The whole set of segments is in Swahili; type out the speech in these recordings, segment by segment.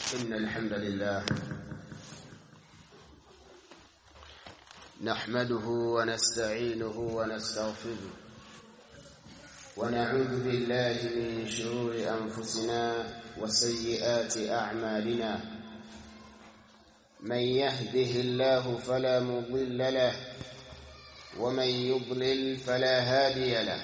إن الحمد لله نحمده ونستعينه ونستغفره ونعوذ بالله من شرور أنفسنا وسيئات أعمالنا من يهده الله فلا مضل له ومن يضلل فلا هادي له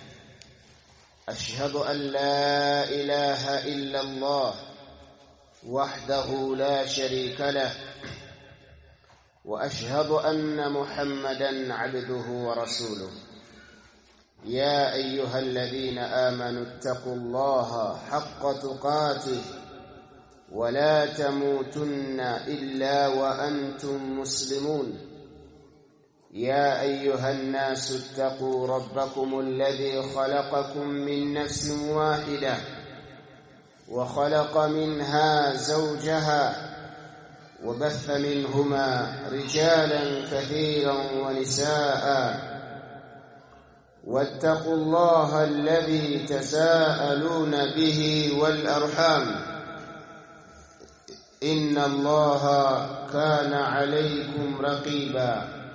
أشهد أن لا إله إلا الله وحده لا شريك له وأشهد أن محمدا عبده ورسوله يا أيها الذين آمنوا اتقوا الله حق تقاته ولا تموتن إلا وأنتم مسلمون يا أيها الناس اتقوا ربكم الذي خلقكم من نفس واحدة وخلق منها زوجها وبث منهما رجالا كثيرا ونساء واتقوا الله الذي تساءلون به والأرحام إن الله كان عليكم رقيبا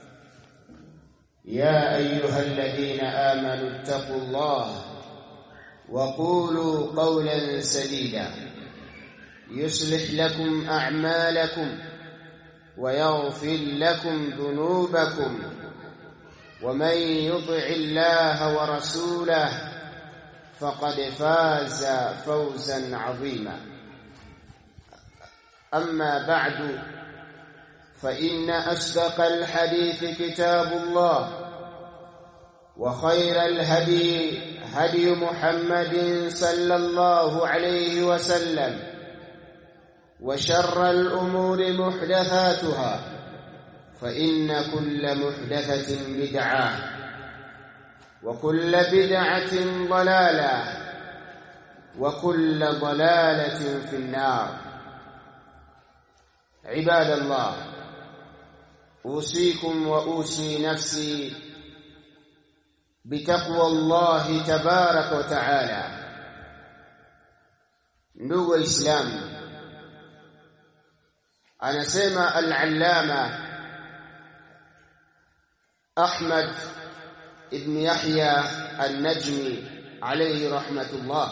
يا أيها الذين آمنوا اتقوا الله وقولوا قولا سديدا يصلح لكم أعمالكم ويغفر لكم ذنوبكم ومن يطع الله ورسوله فقد فاز فوزا عظيما أما بعد فإن أصدق الحديث كتاب الله وخير الهدي هدي محمد صلى الله عليه وسلم وشر الأمور محدثاتها فإن كل محدثة بدعة وكل بدعة ضلالة وكل ضلالة في النار عباد الله أوصيكم وأوصي نفسي بتقوى الله تبارك وتعالى. Ndugu Waislamu, anasema al-Allama Ahmad ibn Yahya al-Najmi alayhi rahmatullah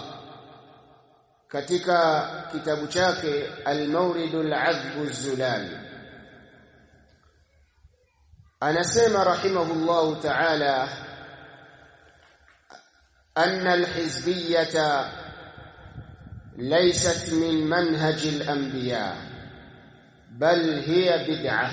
katika kitabu chake Al-Mawridul Azbu Zulal, anasema rahimahullahu ta'ala أن الحزبية ليست من منهج الأنبياء بل هي بدعة.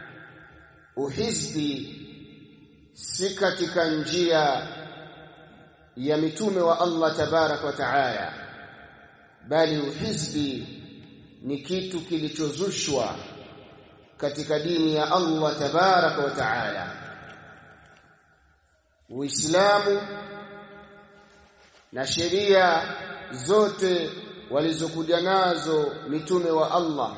وحزبي سكتك njia ya mitume wa Allah tabarak wa taala, bali uhizbi ni kitu kilichozushwa katika dini ya Allah tabarak wa taala. Uislamu na sheria zote walizokuja nazo mitume wa Allah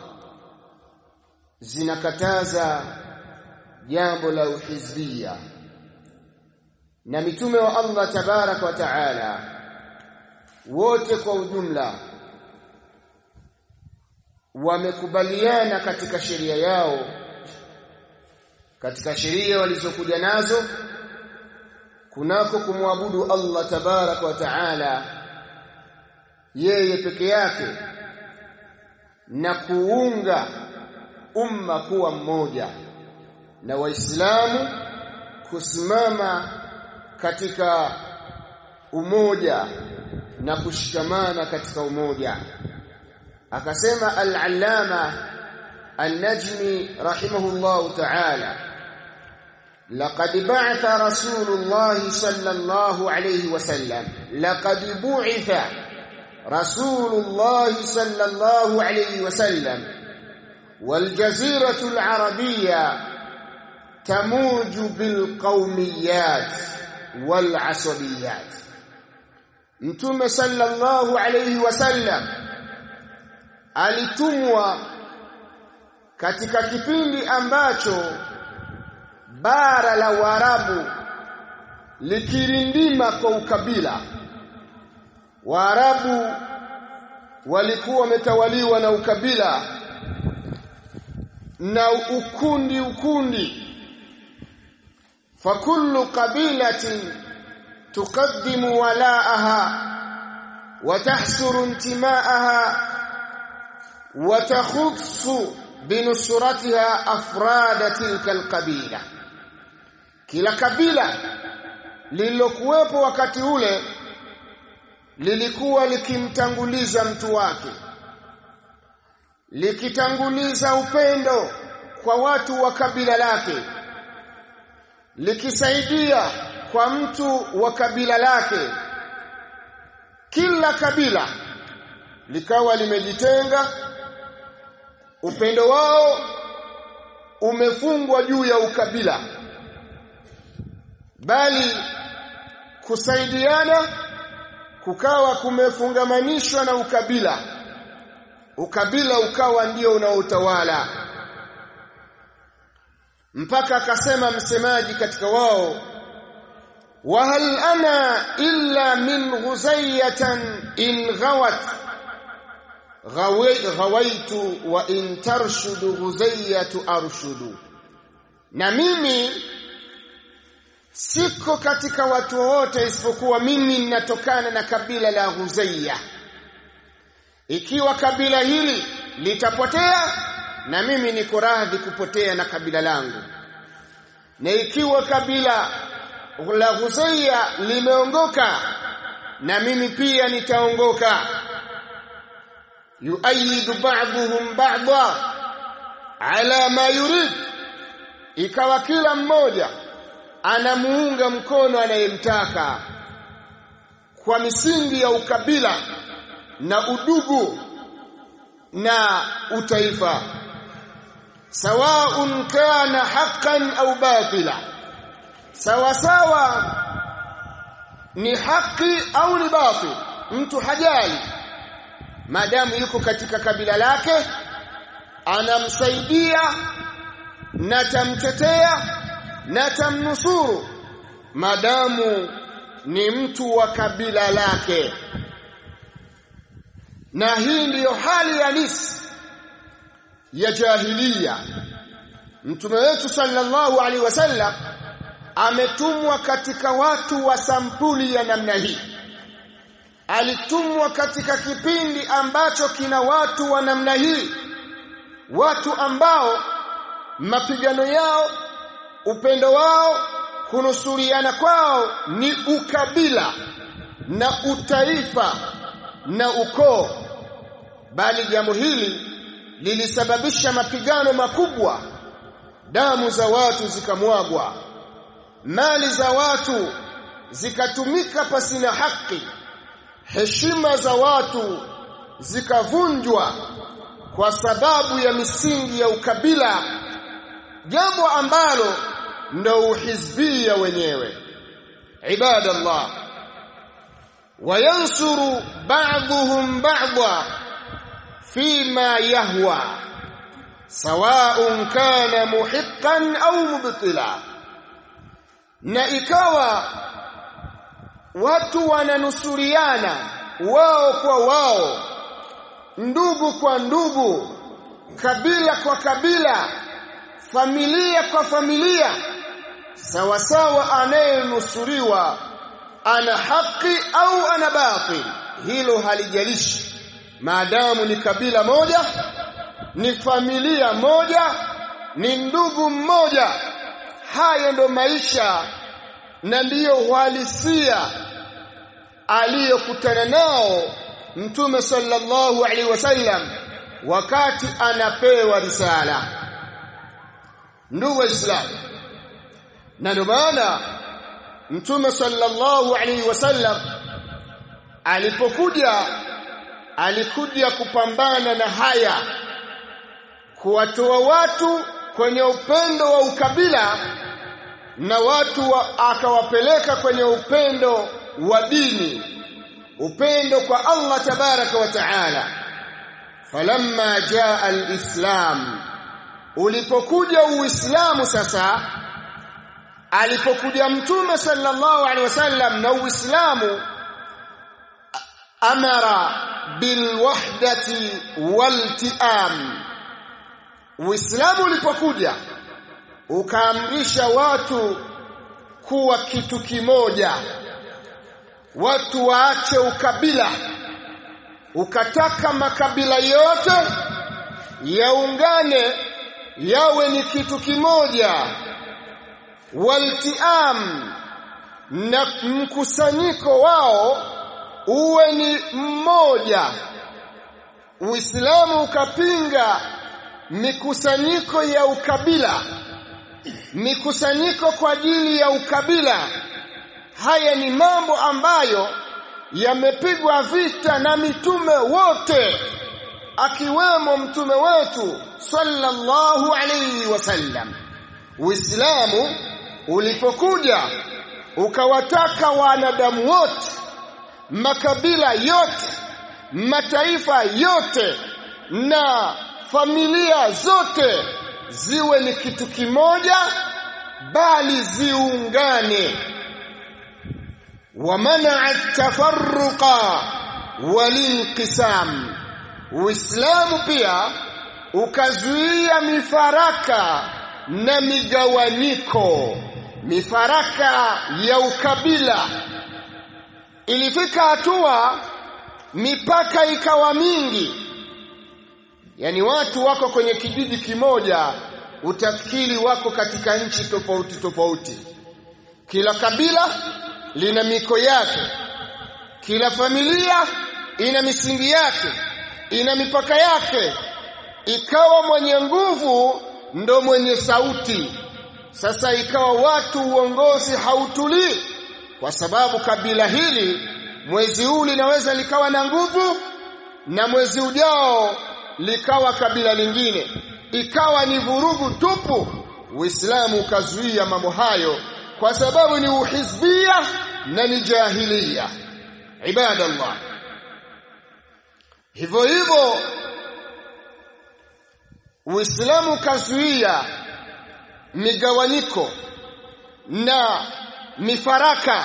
zinakataza jambo la uhizbia, na mitume wa Allah tabarak wa taala wote kwa ujumla wamekubaliana katika sheria yao, katika sheria walizokuja nazo kunako kumwabudu Allah tabarak wa taala yeye peke yake na kuunga umma kuwa mmoja, na Waislamu kusimama katika umoja na kushikamana katika umoja. Akasema al-Allama An-Najmi rahimahullahu ta'ala لقد بعث رسول الله صلى الله عليه وسلم لقد بعث رسول الله صلى الله عليه وسلم والجزيرة العربية تموج بالقوميات والعصبيات. Mtume sallallahu alayhi wasallam alitumwa katika kipindi ambacho bara la Waarabu likirindima kwa ukabila. Waarabu walikuwa wametawaliwa na ukabila na ukundi. fakullu qabilatin tuqaddimu walaaha wa tahsuru intimaaha wa takhussu binusratiha afrada tilka alqabila. Kila kabila lililokuwepo wakati ule lilikuwa likimtanguliza mtu wake, likitanguliza upendo kwa watu wa kabila lake, likisaidia kwa mtu wa kabila lake. Kila kabila likawa limejitenga, upendo wao umefungwa juu ya ukabila, bali kusaidiana kukawa kumefungamanishwa na ukabila. Ukabila ukawa ndio unaotawala, mpaka akasema msemaji katika wao, wa hal ana illa min ghuzayatan in ghawaitu wa in tarshudu ghuzayatu arshudu. Na mimi siko katika watu wote isipokuwa mimi ninatokana na kabila la Ghuzayya. Ikiwa kabila hili litapotea, na mimi niko radhi kupotea na kabila langu, na ikiwa kabila la Ghuzayya limeongoka, na mimi pia nitaongoka. yuayidu ba'dhum ba'dha ala ma yurid, ikawa kila mmoja anamuunga mkono anayemtaka kwa misingi ya ukabila na udugu na utaifa. Sawaun kana haqqan au batila, sawa sawa ni haki au ni batil, mtu hajali maadamu yuko katika kabila lake, anamsaidia na tamtetea na tamnusuru maadamu ni mtu wa kabila lake. Na hii ndiyo hali halisi ya jahiliya. Mtume wetu sallallahu alaihi wasallam ametumwa katika watu wa sampuli ya namna hii. Alitumwa katika kipindi ambacho kina watu wa namna hii, watu ambao mapigano yao, upendo wao, kunusuriana kwao ni ukabila na utaifa na ukoo. Bali jambo hili lilisababisha mapigano makubwa, damu za watu zikamwagwa, mali za watu zikatumika pasina haki, heshima za watu zikavunjwa kwa sababu ya misingi ya ukabila, jambo ambalo ndo uhizbia wenyewe. Ibadallah, wayansuru ba'dhum ba'dha fima yahwa sawa'un kana muhiqqan au mubtila. Na ikawa watu wananusuriana wao kwa wao, ndugu kwa ndugu, kabila kwa kabila, familia kwa familia, sawa sawa anayenusuriwa ana haki au ana batil. Hilo halijalishi maadamu ni kabila moja, ni familia moja, ni ndugu mmoja. Haya ndo maisha na ndiyo uhalisia aliyokutana nao Mtume sallallahu alaihi wasallam wakati anapewa risala. Ndugu Waislamu, na ndio maana Mtume sallallahu alaihi wasallam alikuja kupambana na haya, kuwatoa watu kwenye upendo wa ukabila na watu akawapeleka kwenye upendo wa dini, upendo kwa Allah tabaraka wa taala. Falamma jaa alislam, ulipokuja uislamu sasa, alipokuja Mtume sallallahu alaihi wasallam na uislamu, amara bilwahdati waltiam. Uislamu ulipokuja ukaamrisha watu kuwa kitu kimoja, watu waache ukabila, ukataka makabila yote yaungane yawe ni kitu kimoja, waltiam, na mkusanyiko wao uwe ni mmoja. Uislamu ukapinga mikusanyiko ya ukabila, mikusanyiko kwa ajili ya ukabila. Haya ni mambo ambayo yamepigwa vita na mitume wote, akiwemo mtume wetu sallallahu alayhi wasallam. Uislamu ulipokuja ukawataka wanadamu wote, makabila yote, mataifa yote na familia zote ziwe ni kitu kimoja, bali ziungane. ومنع التفرق والانقسام. Uislamu pia ukazuia mifaraka na migawanyiko, mifaraka ya ukabila. Ilifika hatua mipaka ikawa mingi, yani watu wako kwenye kijiji kimoja utafikiri wako katika nchi tofauti tofauti. Kila kabila lina miko yake, kila familia ina misingi yake, ina mipaka yake. Ikawa mwenye nguvu ndo mwenye sauti. Sasa ikawa watu uongozi hautulii, kwa sababu kabila hili mwezi huu linaweza likawa na nguvu na mwezi ujao likawa kabila lingine, ikawa ni vurugu tupu. Uislamu ukazuia mambo hayo kwa sababu ni uhizbia na ni jahiliya. Ibadallah, hivyo hivyo Uislamu kazuia migawanyiko na mifaraka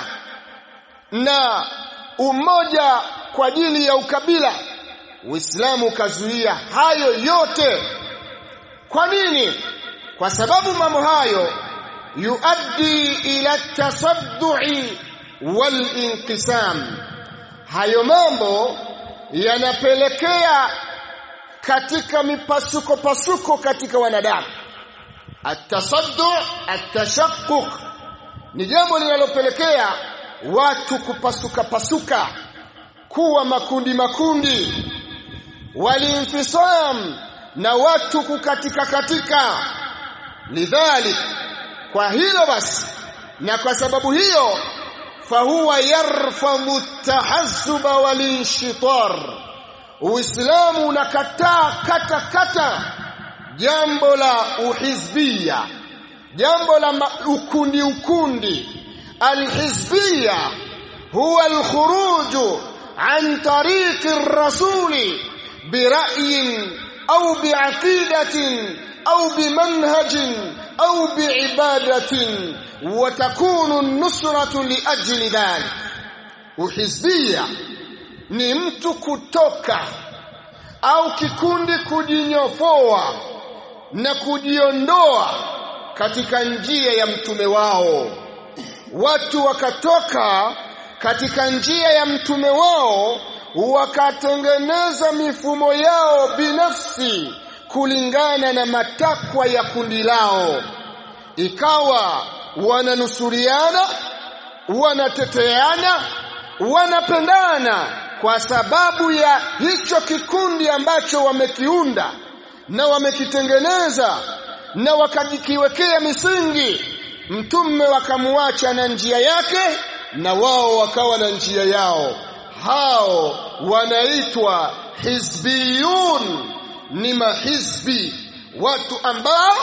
na umoja kwa ajili ya ukabila. Uislamu kazuia hayo yote. Kwa nini? Kwa sababu mambo hayo yuaddi ila tasaddu'i wal inqisam. Hayo mambo yanapelekea katika mipasuko pasuko katika wanadamu. At-tasaddu' at-tashaqquq ni jambo linalopelekea watu kupasuka pasuka, kuwa makundi makundi. Walinfisam, na watu kukatika katika. Lidhalik, kwa hilo basi na kwa sababu hiyo, fahuwa yarfamu at-tahazzuba wal-inshitar. Uislamu unakataa kata jambo la uhizbia, jambo la ukundi. Alhizbia huwa alkhuruju an tariqi ar-rasuli bira'yin au bi'aqidatin au bimanhajin au bi'ibadatin wa takunu an-nusratu liajli dhalik. Uhizbia ni mtu kutoka au kikundi kujinyofoa na kujiondoa katika njia ya mtume wao. Watu wakatoka katika njia ya mtume wao, wakatengeneza mifumo yao binafsi kulingana na matakwa ya kundi lao. Ikawa wananusuriana, wanateteana, wanapendana kwa sababu ya hicho kikundi ambacho wamekiunda na wamekitengeneza na wakajikiwekea misingi. Mtume wakamuacha na njia yake na wao wakawa na njia yao. Hao wanaitwa hizbiyun, ni mahizbi, watu ambao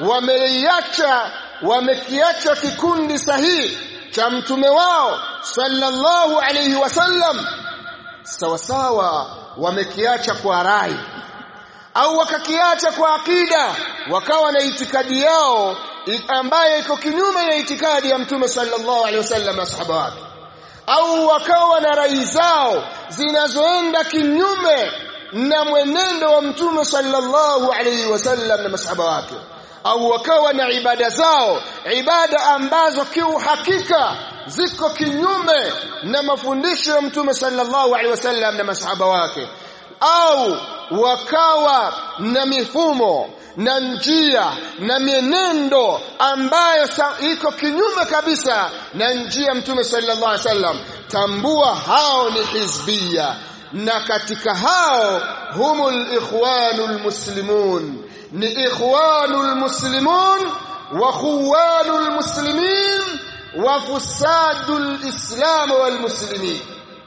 wamekiacha kikundi sahihi cha mtume wao sallallahu alayhi wasallam. Sawasawa, wamekiacha kwa rai au wakakiacha kwa akida, wakawa na itikadi yao ambayo iko kinyume na itikadi ya mtume sallallahu alayhi wasallam na sahaba wake. au wakawa na rai zao zinazoenda kinyume na mwenendo wa Mtume sallallahu alayhi wasallam na masahaba wake, au wakawa na ibada zao, ibada ambazo kiuhakika ziko kinyume na mafundisho ya Mtume sallallahu alaihi wasallam na masahaba wake, au wakawa na mifumo na njia na mienendo ambayo iko kinyume kabisa na njia ya Mtume sallallahu alaihi wasallam, tambua hao ni hizbia, na katika hao humul ikhwanul muslimun, ni ikhwanul muslimun wa khuwanul muslimin wa fusadul islam wal muslimin.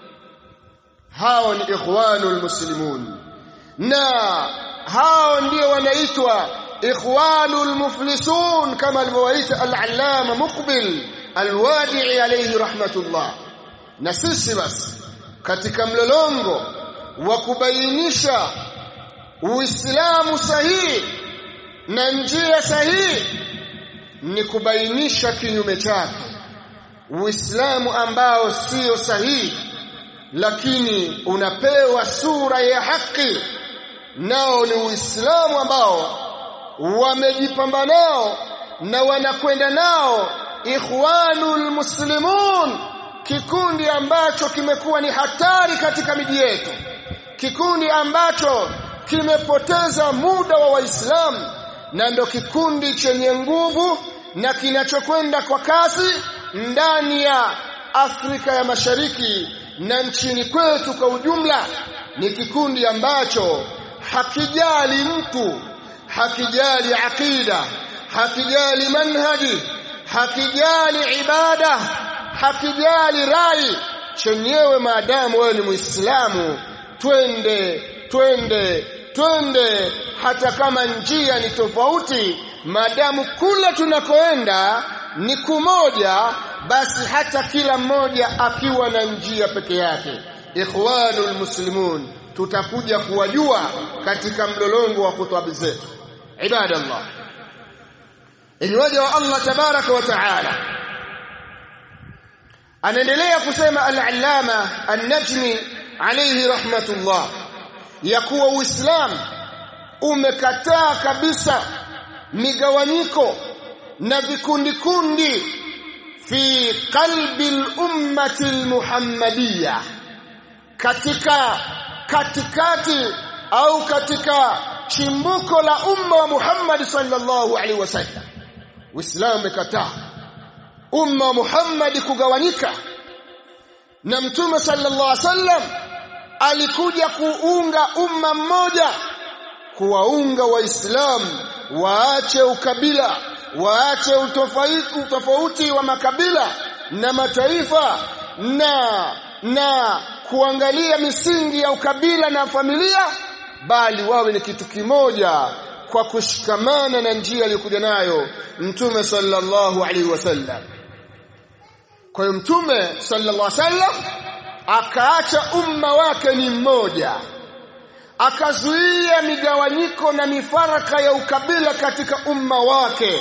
Hao ni ikhwanul muslimun, na hao ndio wanaitwa ikhwanul muflisun kama alivyowaita al-allama Muqbil al-Wadi'i alayhi rahmatullah. Na sisi basi katika mlolongo wa kubainisha Uislamu sahihi na njia sahihi ni kubainisha kinyume chake, Uislamu ambao sio sahihi lakini unapewa sura ya haki, nao ni Uislamu ambao wamejipamba nao na wanakwenda nao ikhwanul muslimun, kikundi ambacho kimekuwa ni hatari katika miji yetu, kikundi ambacho kimepoteza muda wa Waislamu, na ndo kikundi chenye nguvu na kinachokwenda kwa kasi ndani ya Afrika ya Mashariki na nchini kwetu kwa ujumla. Ni kikundi ambacho hakijali mtu, hakijali akida, hakijali manhaji, hakijali ibada, hakijali rai, chenyewe maadamu wewe ni Muislamu, twende hata kama njia ni tofauti, maadamu kule tunakoenda ni kumoja, basi hata kila mmoja akiwa na njia peke yake. Ikhwanul muslimun tutakuja kuwajua katika mlolongo wa khutba zetu. Ibadallah, ili waja wa Allah tabaraka wa taala anaendelea kusema al-allama an-Najmi alayhi rahmatullah ya kuwa Uislamu umekataa kabisa migawanyiko na vikundi fi qalbi al-ummati al-muhammadiyya, katikati au katika chimbuko la umma wa Muhammad sallallahu alaihi wasallam. Uislamu umekataa umma wa Muhammad kugawanyika, na Mtume sallallahu alaihi wasallam alikuja kuunga umma mmoja, kuwaunga Waislamu waache ukabila, waache utofauti wa makabila na mataifa na kuangalia misingi ya ukabila na familia, bali wawe ni kitu kimoja kwa kushikamana na njia aliyokuja nayo Mtume sallallahu alaihi wasallam. Kwa hiyo Mtume sallallahu alaihi wasallam akaacha umma wake ni mmoja, akazuia migawanyiko na mifaraka ya ukabila katika umma wake,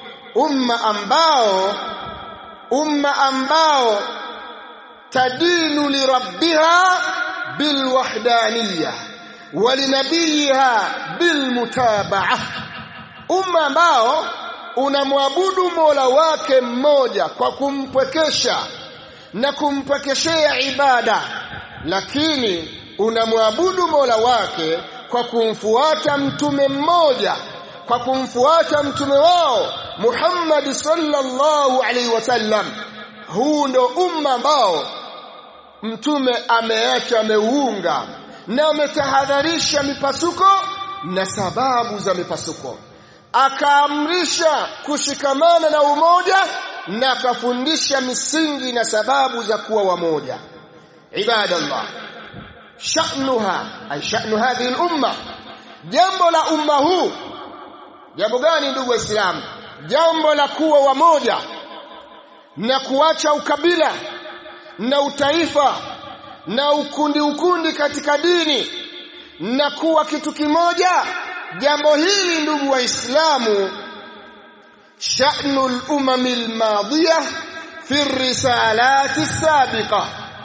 umma ambao tadinu li rabbiha bil wahdaniyya wa li nabiyha bil mutaba'ah, umma ambao unamwabudu Mola wake mmoja kwa kumpwekesha na kumpwekeshea ibada, lakini unamwabudu Mola wake kwa kumfuata mtume mmoja, kwa kumfuata mtume wao Muhammad sallallahu alaihi wasallam. Huu ndo umma ambao mtume ameuunga na ametahadharisha mipasuko na sababu za mipasuko, akaamrisha kushikamana na umoja, na akafundisha misingi na sababu za kuwa wamoja. Ibadallah, sha'nuha ay sha'nu hadhihi al-umma, jambo la umma huu jambo gani ndugu Waislamu? Jambo la kuwa wamoja na kuacha ukabila na utaifa na ukundi katika dini na kuwa kitu kimoja. Jambo hili ndugu Waislamu, sha'nul umamil madiyah fi risalati sabiqa.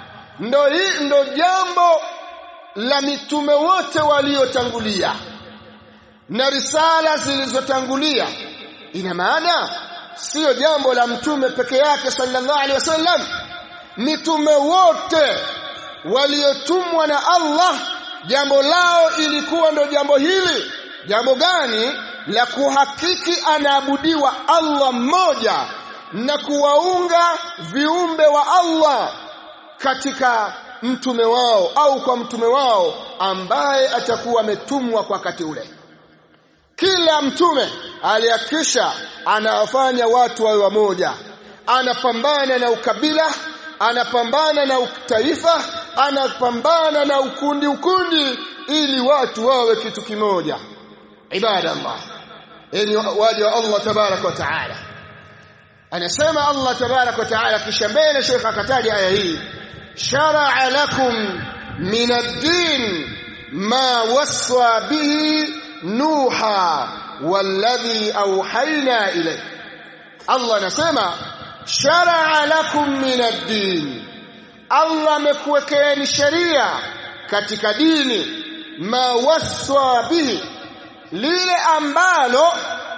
Ndo jambo la mitume wote waliotangulia na risala zilizotangulia. Ina maana sio jambo la mtume peke yake sallallahu alaihi wasallam. Mitume wote waliotumwa na Allah, jambo lao ilikuwa ndo jambo hili. Jambo gani? La kuhakiki anaabudiwa Allah mmoja na kuwaunga viumbe wa Allah katika mtume wao au kwa mtume wao ambaye atakuwa ametumwa kwa wakati ule. Kila mtume alihakikisha anawafanya watu wawe wamoja, anapambana na ukabila, anapambana na utaifa, anapambana na ukundi ili watu wawe kitu kimoja. Ibadallah, ili waja wa Allah tabaraka wa taala. Anasema Allah tabaraka wa taala, kisha mbele Sheikh akataja aya hii, shar'a lakum min ad-din ma wasa bihi Nuha walladhi awhayna ilayk. Allah anasema shar'a lakum min ad-din, Allah amekuwekeeni sheria katika dini, ma wasa bihi, lile ambalo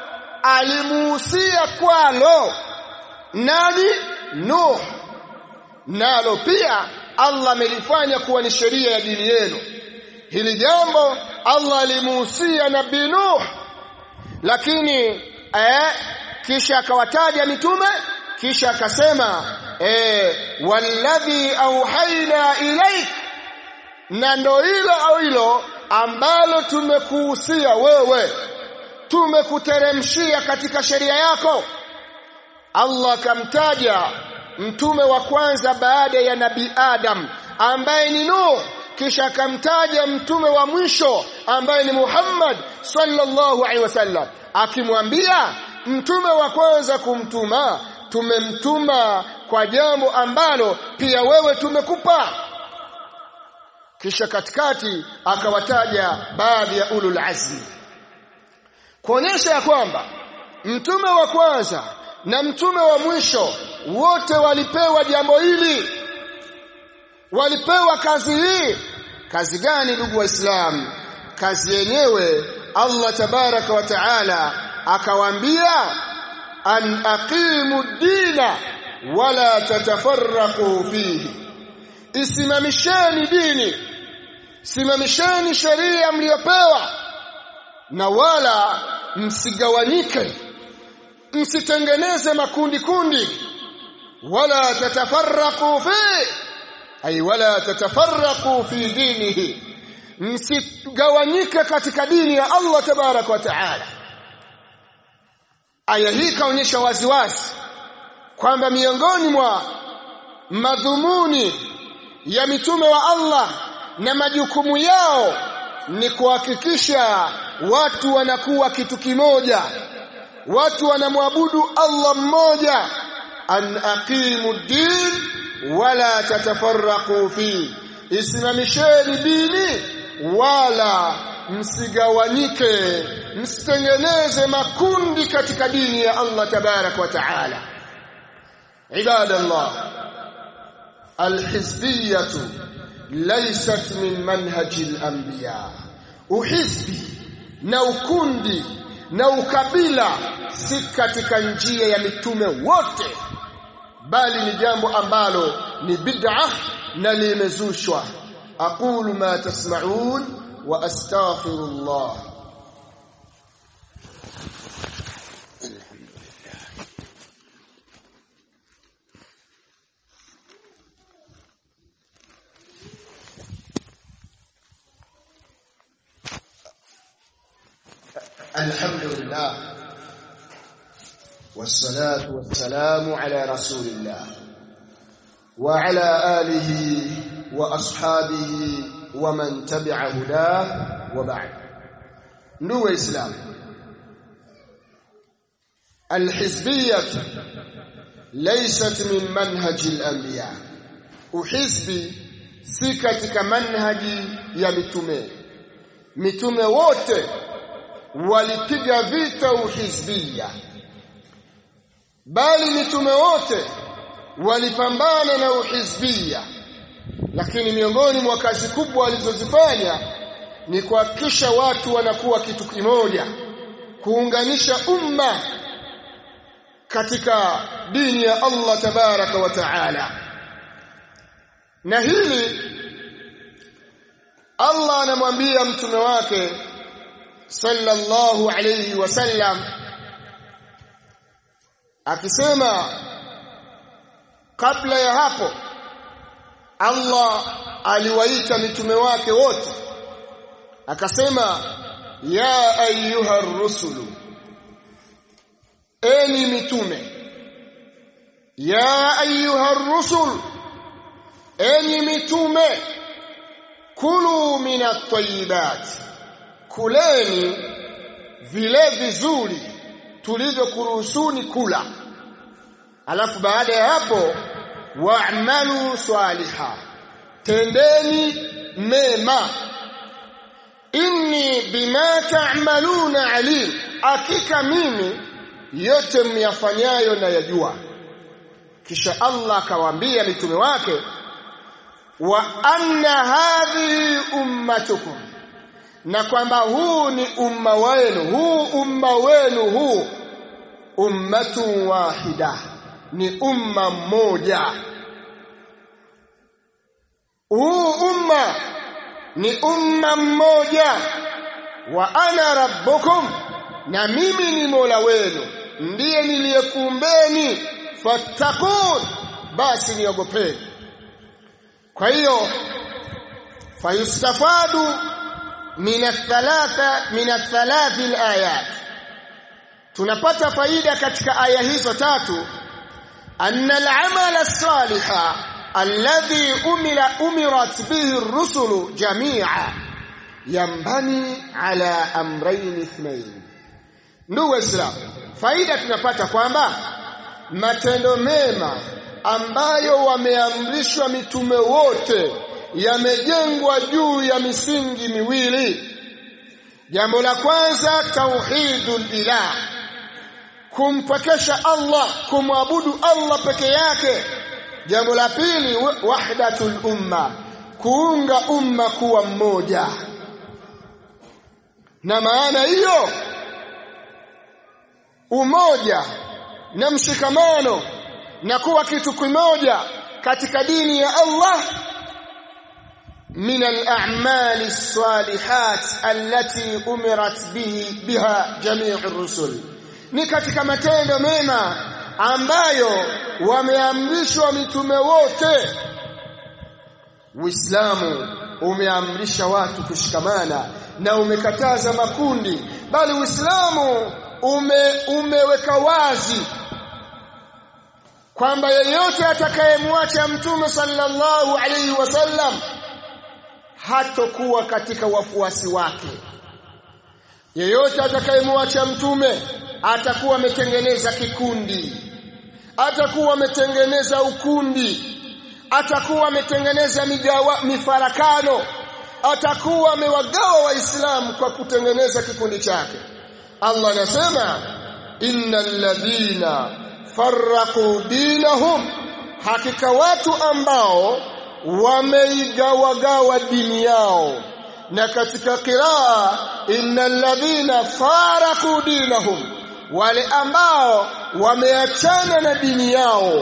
alimuhusia kwalo nani? Nuh. Nalo pia Allah amelifanya kuwa ni sheria ya dini yenu. Hili jambo Allah alimuhusia Nabii Nuh, lakini kisha akawataja mitume, kisha akasema walladhi auhaina ilaik, na ndo hilo ambalo tumekuhusia wewe, tumekuteremshia katika sheria yako. Allah akamtaja mtume wa kwanza baada ya Nabii Adam ambaye ni Nuh, kisha akamtaja mtume wa mwisho ambaye ni Muhammad sallallahu alaihi wasallam, akimwambia mtume wa kwanza kumtuma tumemtuma kwa jambo ambalo pia wewe tumekupa. Kisha katikati akawataja baadhi ya ulul azmi, kuonyesha ya kwamba mtume wa kwanza na mtume wa mwisho wote walipewa jambo hili, walipewa kazi hii. Kazi gani ndugu Waislamu? Kazi yenyewe Allah tabaraka wa taala akawaambia, an aqimu dina wala tatafarraqu fihi, isimamisheni dini, simamisheni sheria mliopewa, na wala msigawanyike, msitengeneze makundi. Wala tatafarraqu fi, ay wala tatafarraqu fi dinihi, msigawanyike katika dini ya Allah tabaraka wa taala. Aya hii kaonyesha waziwazi kwamba miongoni mwa madhumuni ya mitume wa Allah na majukumu yao ni kuhakikisha watu wanakuwa kitu kimoja, watu wanamwabudu Allah mmoja. An aqimu din wala tatafarraqu fi, isimamisheni dini wala msigawanyike, msitengeneze makundi katika dini ya Allah tabarak wa taala. Ibadallah, alhizbiyatu laysat min manhaji al-anbiya. Uhizbi na ukundi na ukabila si katika njia ya mitume wote, bali ni jambo ambalo ni bid'ah na limezushwa. Aqulu ma tasma'un wa astaghfirullah. الحمد لله والصلاة والسلام على رسول الله وعلى آله وأصحابه ومن تبع هداه وبعد. نو إسلام، الحزبية ليست من منهج الأنبياء. وحزبي si katika manhaji ya mitume wote walipiga vita uhizbia, bali mitume wote walipambana na uhizbia, lakini miongoni mwa kazi kubwa walizozifanya ni kuhakikisha watu wanakuwa kitu kimoja, kuunganisha umma katika dini ya Allah tabaraka wa taala. Na hili Allah anamwambia mtume wake sallallahu alayhi wasallam akisema, kabla ya hapo Allah aliwaita mitume wake wote akasema, ya ayyuha rusulu, enyi mitume, ya ayyuha rusul, enyi mitume, kulu minat tayyibat, kuleni vile vizuri tulivyokuruhusuni kula. Alafu baada ya hapo, wa'malu saliha, tendeni mema, inni bima ta'maluna alim, hakika mimi yote myafanyayo na yajua. Kisha Allah akawaambia mitume wake, wa anna hadhihi ummatukum, na kwamba huu ni umma wenu, huu ummatu wahida, ni umma mmoja. Huu umma ni umma mmoja. Wa ana rabbukum, na mimi ni Mola wenu, ndiye niliyekuumbeni. Fattaqun, basi niogopeni. Kwa hiyo fayustafadu min athalathi alayat, tunapata faida katika aya hizo tatu, anna al-amal as-salih alladhi umirat bihi ar-rusulu jami'a yambani ala amrayn ithnayn. Ndugu Waislamu, faida tunapata kwamba matendo mema ambayo wameamrishwa mitume wote yamejengwa juu ya misingi miwili. Jambo la kwanza, tauhidul ilah, kumpekesha Allah, kumwabudu Allah peke yake. Jambo la pili, wahdatul umma, kuunga umma kuwa mmoja. Na maana hiyo umoja na mshikamano na kuwa kitu kimoja katika dini ya Allah, min al-a'mal as-salihat allati umirat biha jami'u ar-rusul, ni katika matendo mema ambayo wameamrishwa mitume wote. Uislamu umeamrisha watu kushikamana na umekataza makundi, bali Uislamu umeweka wazi kwamba yeyote atakayemwacha mtume sallallahu alayhi wasallam hatakuwa katika wafuasi wake. Yeyote atakayemwacha mtume atakuwa ametengeneza kikundi, atakuwa ametengeneza ukundi, atakuwa ametengeneza mifarakano, atakuwa amewagawa Waislamu kwa kutengeneza kikundi chake. Allah anasema, innal ladhina farraqu dinahum, hakika watu ambao wameigawagawa dini yao. Na katika qiraa, innal ladhina farraqu dinahum, wale ambao wameachana na dini yao.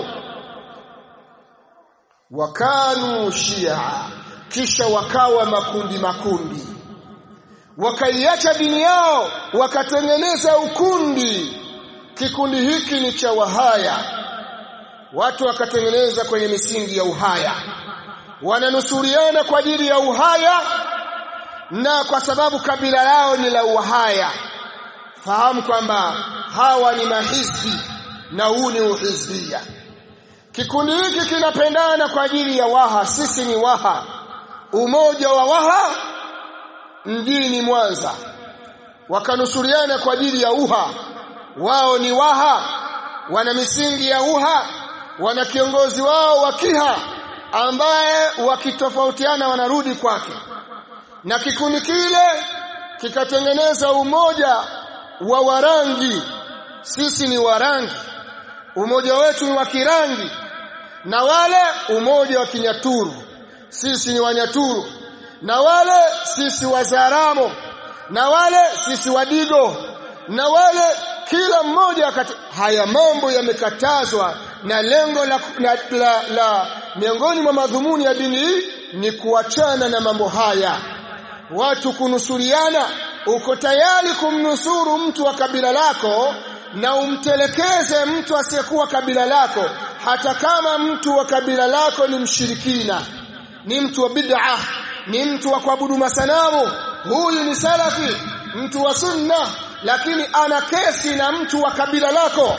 Wakanu shia, kisha wakawa makundi, wakaiacha dini yao wakatengeneza ukundi. Kikundi hiki ni cha wahaya, watu wakatengeneza kwenye misingi ya uhaya, wananusuriana kwa ajili ya uhaya, na kwa sababu kabila lao ni la uhaya. Fahamu kwamba hawa ni mahizbi na huu ni uhizbia. Kikundi hiki kinapendana kwa ajili ya Waha, sisi ni Waha, umoja wa Waha mjini Mwanza, wakanusuriana kwa ajili ya Uha. Wao ni Waha, wana misingi ya Uha, wana kiongozi wao wa Kiha ambaye wakitofautiana wanarudi kwake. Na kikundi kile kikatengeneza umoja wa Warangi, sisi ni Warangi, umoja wetu ni wa Kirangi. na wale umoja wa Kinyaturu, sisi ni Wanyaturu, na wale sisi Wazaramo, na wale sisi Wadigo, na wale kila mmoja haya mambo yamekatazwa, na lengo la miongoni mwa madhumuni ya dini hii ni kuachana na mambo haya, watu kunusuriana. Uko tayari kumnusuru mtu wa kabila lako na umtelekeze mtu asiyekuwa kabila lako, hata kama mtu wa kabila lako ni mshirikina, ni mtu wa bid'ah, ni mtu wa kuabudu masanamu. Huyu ni salafi, mtu wa sunna, lakini ana kesi na mtu wa kabila lako.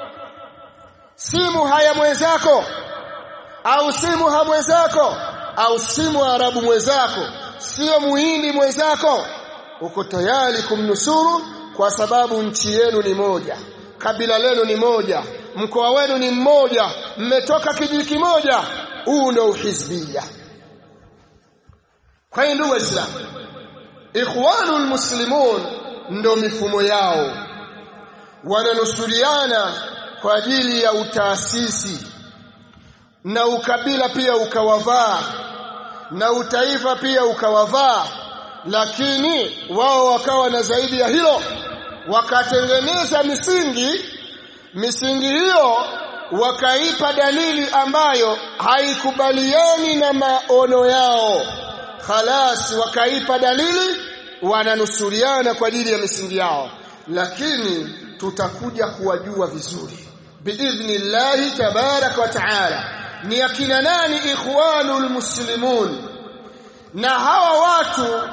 Simu haya mwenzako, au simu ha mwenzako, au simu Arabu mwenzako, sio Muhindi mwenzako, uko tayari kumnusuru kwa sababu nchi yenu ni moja, kabila lenu ni moja, mkoa wenu ni mmoja, mmetoka kijiji kimoja. Huu ndio uhizbia. Kwa hiyo ndugu Waislamu, Ikhwanul Muslimun ndio mifumo yao, wananusuriana kwa ajili ya utaasisi, na ukabila pia ukawavaa, na utaifa pia ukawavaa. Lakini wao wakawa na zaidi ya hilo, wakatengeneza misingi hiyo wakaipa dalili ambayo haikubaliani na maono yao. Khalas, wakaipa dalili, wananusuriana kwa ajili ya misingi yao. Lakini tutakuja kuwajua vizuri biidhnillahi tabaraka wa taala ni akina nani Ikhwanul Muslimun, na hawa watu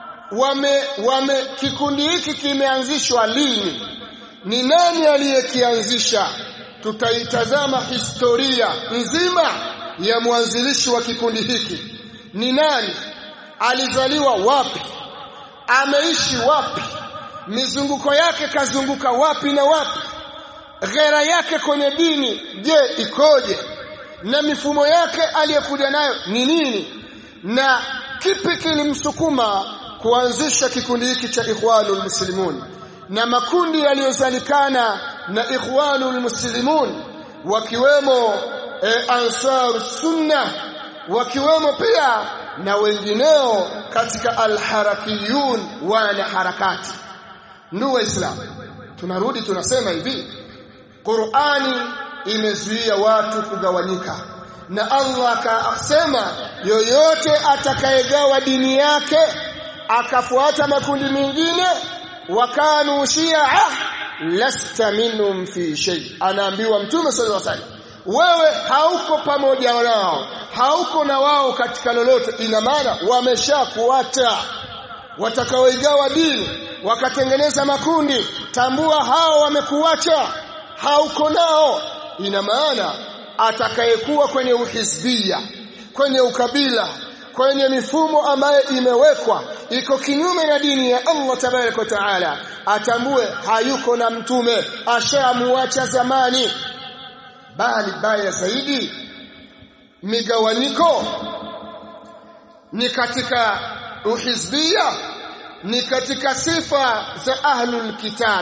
kikundi hiki kimeanzishwa lini, ni nani aliyekianzisha. Tutaitazama historia nzima ya mwanzilishi wa kikundi hiki. Ni nani, alizaliwa wapi, ameishi wapi, mizunguko yake kazunguka wapi na wapi, ghera yake kwenye dini je ikoje, na mifumo yake aliyokuja nayo ni nini, na kipi kilimsukuma kuanzisha kikundi hiki cha Ikhwanul Muslimun, na makundi yaliyozalikana na Ikhwanul Muslimun, wakiwemo Ansar Sunna, wakiwemo pia na wengineo katika alharakiyun wana harakati. Ndugu Waislamu, tunarudi tunasema hivi, Qur'ani imezuia watu kugawanyika, na Allah akasema yoyote atakayegawa dini yake akafuata makundi mengine, wakanu shi'a lasta minhum fi shay. Anaambiwa Mtume sallallahu alaihi wasallam, wewe hauko pamoja nao, hauko na wao katika lolote. Ina maana wameshakuacha. Watakaoigawa dini wakatengeneza makundi, tambua hao wamekuacha, hauko nao. Ina maana atakayekuwa kwenye uhizbia, kwenye ukabila, kwenye mifumo ambayo imewekwa iko kinyume na dini ya Allah tabaraka wa taala, atambue hayuko na mtume, ashamuacha zamani. Bali baya zaidi, migawanyiko ni katika uhizbia, ni katika sifa za ahlul kitab,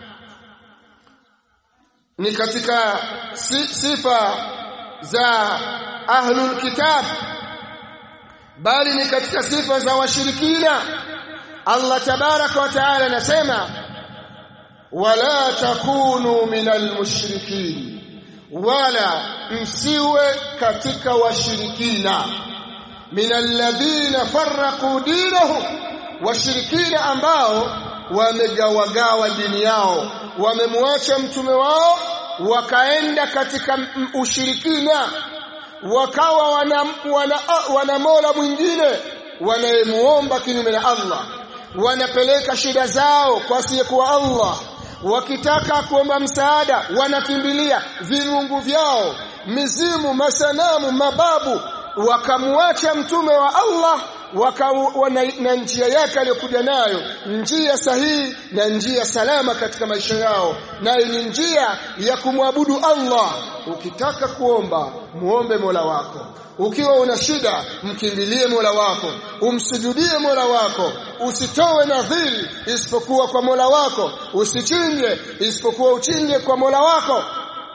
ni katika sifa za ahlul kitab, bali ni katika sifa za washirikina. Allah tabaraka wa taala anasema, wala takunu minal mushrikin, wala msiwe katika washirikina, minal ladhina farraqu dinahum, washirikina ambao wamegawagawa dini yao, wamemwacha mtume wao wakaenda katika ushirikina, wakawa wana mola mwingine wanayemuomba kinyume na Allah, wanapeleka shida zao kwa asiyekuwa Allah, wakitaka kuomba msaada wanakimbilia viungu vyao, mizimu, masanamu, mababu. Wakamwacha mtume wa Allah, na njia yake aliyokuja nayo, njia sahihi na njia salama katika maisha yao, nayo ni njia ya kumwabudu Allah. Ukitaka kuomba, muombe Mola wako. Ukiwa una shida, mkimbilie Mola wako, umsujudie Mola wako, usitowe nadhiri isipokuwa kwa Mola wako, usichinje isipokuwa uchinje kwa Mola wako.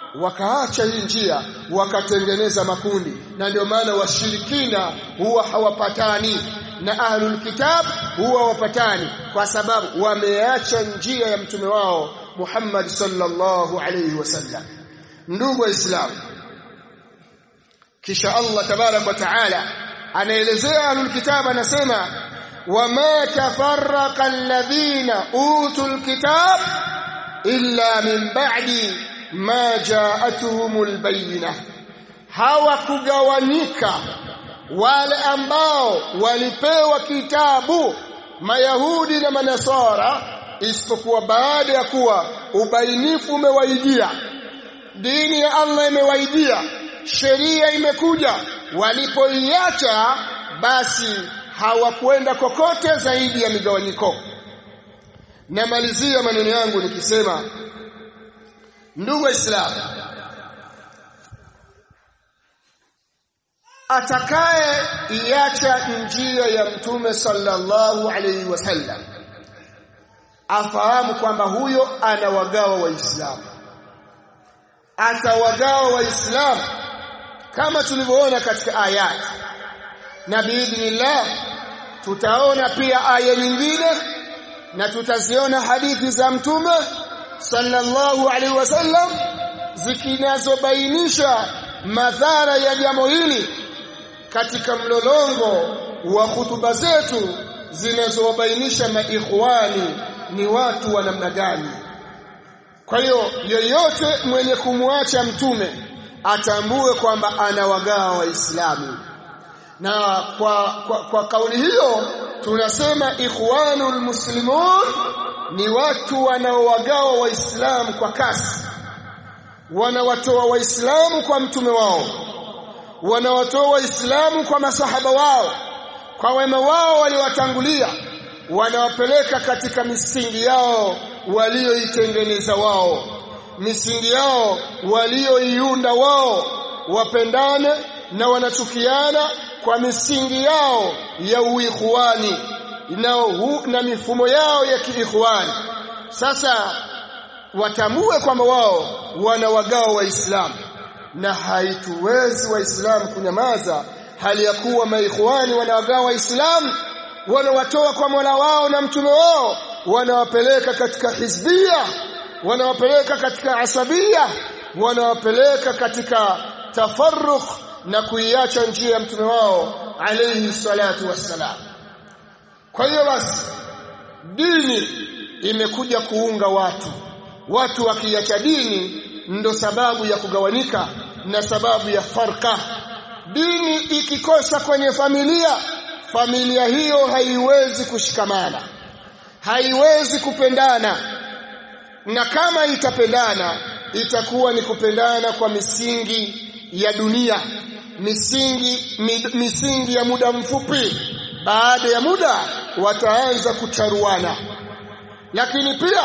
wakaacha hii njia wakatengeneza makundi, na ndio maana washirikina huwa hawapatani na ahlul kitab huwa wapatani, kwa sababu wameacha njia ya mtume wao Muhammad sallallahu alayhi wasallam. Ndugu waislamu, kisha Allah tabarak wa taala anaelezea ahlul kitab, anasema wama tafarraqa alladhina utul kitab illa min ba'di ma ja'atuhumul bayyinah, hawakugawanika wale ambao walipewa kitabu Mayahudi na Manasara, isipokuwa baada ya kuwa ubainifu umewaijia, dini ya Allah imewaijia, sheria imekuja. Walipoiacha basi hawakwenda kokote zaidi ya migawanyiko. Namalizia maneno yangu nikisema, ndugu waislamu, atakaye iacha njia ya mtume sallallahu alayhi wasallam afahamu kwamba huyo anawagawa waislamu, atawagawa waislamu kama tulivyoona katika ayati, na biidhnillah tutaona pia aya nyingine na tutaziona hadithi za mtume sallallahu alaihi wasallam zikinazobainisha madhara ya jambo hili katika mlolongo wa hutuba zetu zinazobainisha maikhwani ni watu wa namna gani. Kwa hiyo yeyote mwenye kumwacha mtume atambue kwamba anawagawa waislamu, na kwa kauli hiyo tunasema ikhwanul muslimun ni watu wanaowagawa waislamu kwa kasi, wanawatoa waislamu kwa mtume wao, wanawatoa waislamu kwa masahaba wao, kwa wema wao waliowatangulia, wanawapeleka katika misingi yao walioitengeneza wao, misingi yao walioiunda wao, wapendane na wanachukiana kwa misingi yao ya uikhwani na mifumo yao ya kiikhwani. Sasa watambue kwamba wao wanawagawa waislamu, na haituwezi waislamu kunyamaza hali ya kuwa maikhwani wanawagawa waislamu, wanawatoa kwa Mola wao na mtume wao, wanawapeleka katika hizbia, wanawapeleka katika asabia, wanawapeleka katika tafarruq na kuiacha njia ya mtume wao alayhi salatu wassalam. Kwa hiyo basi dini imekuja kuunga watu wakiacha dini ndo sababu ya kugawanika na sababu ya farka. Dini ikikosa kwenye familia hiyo haiwezi kushikamana, haiwezi kupendana, na kama itapendana itakuwa ni kupendana kwa misingi ya dunia, misingi ya muda mfupi. Baada ya muda wataanza kucharuana. Lakini pia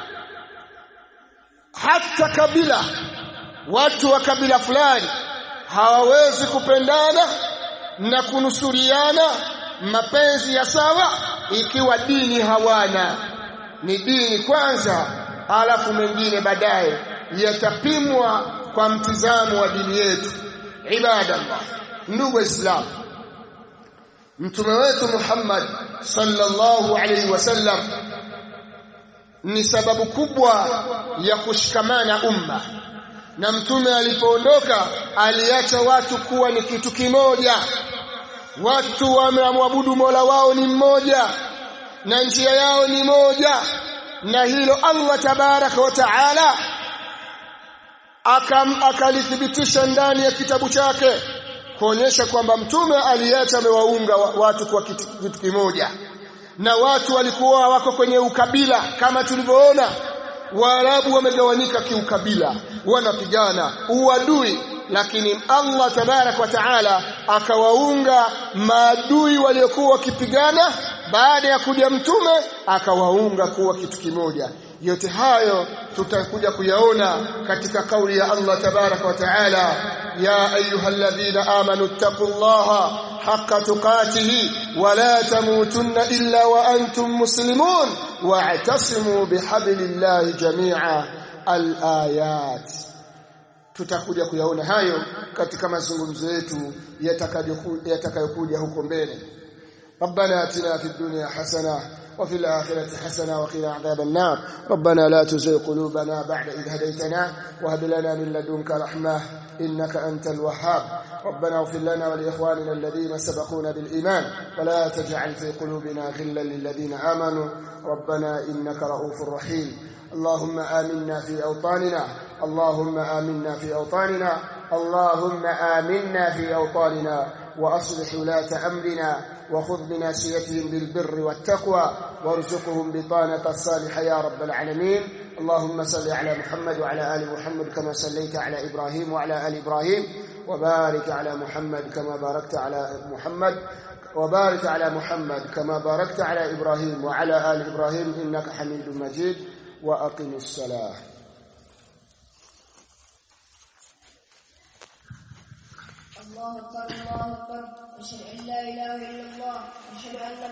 hata kabila, watu wa kabila fulani hawawezi kupendana na kunusuriana mapenzi ya sawa ikiwa dini hawana. Ni dini kwanza, alafu mengine baadaye yatapimwa kwa mtizamo wa dini yetu. Ibadallah, ndugu Waislamu, mtume wetu Muhammad sallallahu alaihi wasallam ni sababu kubwa ya kushikamana umma, na mtume alipoondoka aliacha watu kuwa ni kitu kimoja. Watu wamemwabudu Mola wao ni mmoja na njia yao ni moja, na hilo Allah tabaraka wa taala akalithibitisha ndani ya kitabu chake kuonyesha kwamba mtume aliacha amewaunga watu kwa kitu kimoja. Na watu walikuwa wako kwenye ukabila kama tulivyoona, Waarabu wamegawanyika kiukabila, wanapigana uadui, lakini Allah tabarak wa taala akawaunga maadui waliokuwa wakipigana. Baada ya kuja mtume akawaunga kuwa kitu kimoja. Yote hayo tutakuja kuyaona katika kauli ya Allah tabarak wa taala, ya ayyuhalladhina amanu taqullaha haqqa tuqatihi wa la tamutunna illa wa antum muslimun wa'tasimu bihablillahi jami'a al-ayat. tutakuja kuyaona hayo katika mazungumzo yetu yatakayokuja huko mbele. ربنا آتنا في الدنيا حسنة وفي الآخرة حسنة وقنا عذاب النار. ربنا لا تزغ قلوبنا بعد إذ هديتنا وهب لنا من لدنك رحمة إنك أنت الوهاب. ربنا اغفر لنا ولإخواننا الذين سبقونا بالإيمان ولا تجعل في قلوبنا غلا للذين آمنوا ربنا إنك رؤوف رحيم. اللهم آمنا في أوطاننا اللهم آمنا في أوطاننا اللهم آمنا في أوطاننا وأصلح ولاة أمرنا وخذ بناصيتهم بالبر والتقوى وارزقهم بطانة الصالحة يا رب العالمين. اللهم صل على محمد وعلى آل محمد كما صليت على إبراهيم وعلى آل إبراهيم وبارك على محمد كما باركت على محمد وبارك على محمد كما باركت على إبراهيم وعلى آل إبراهيم إنك حميد مجيد. وأقم الصلاة. الله أكبر الله أكبر. أشهد أن لا إله إلا الله. أشهد أن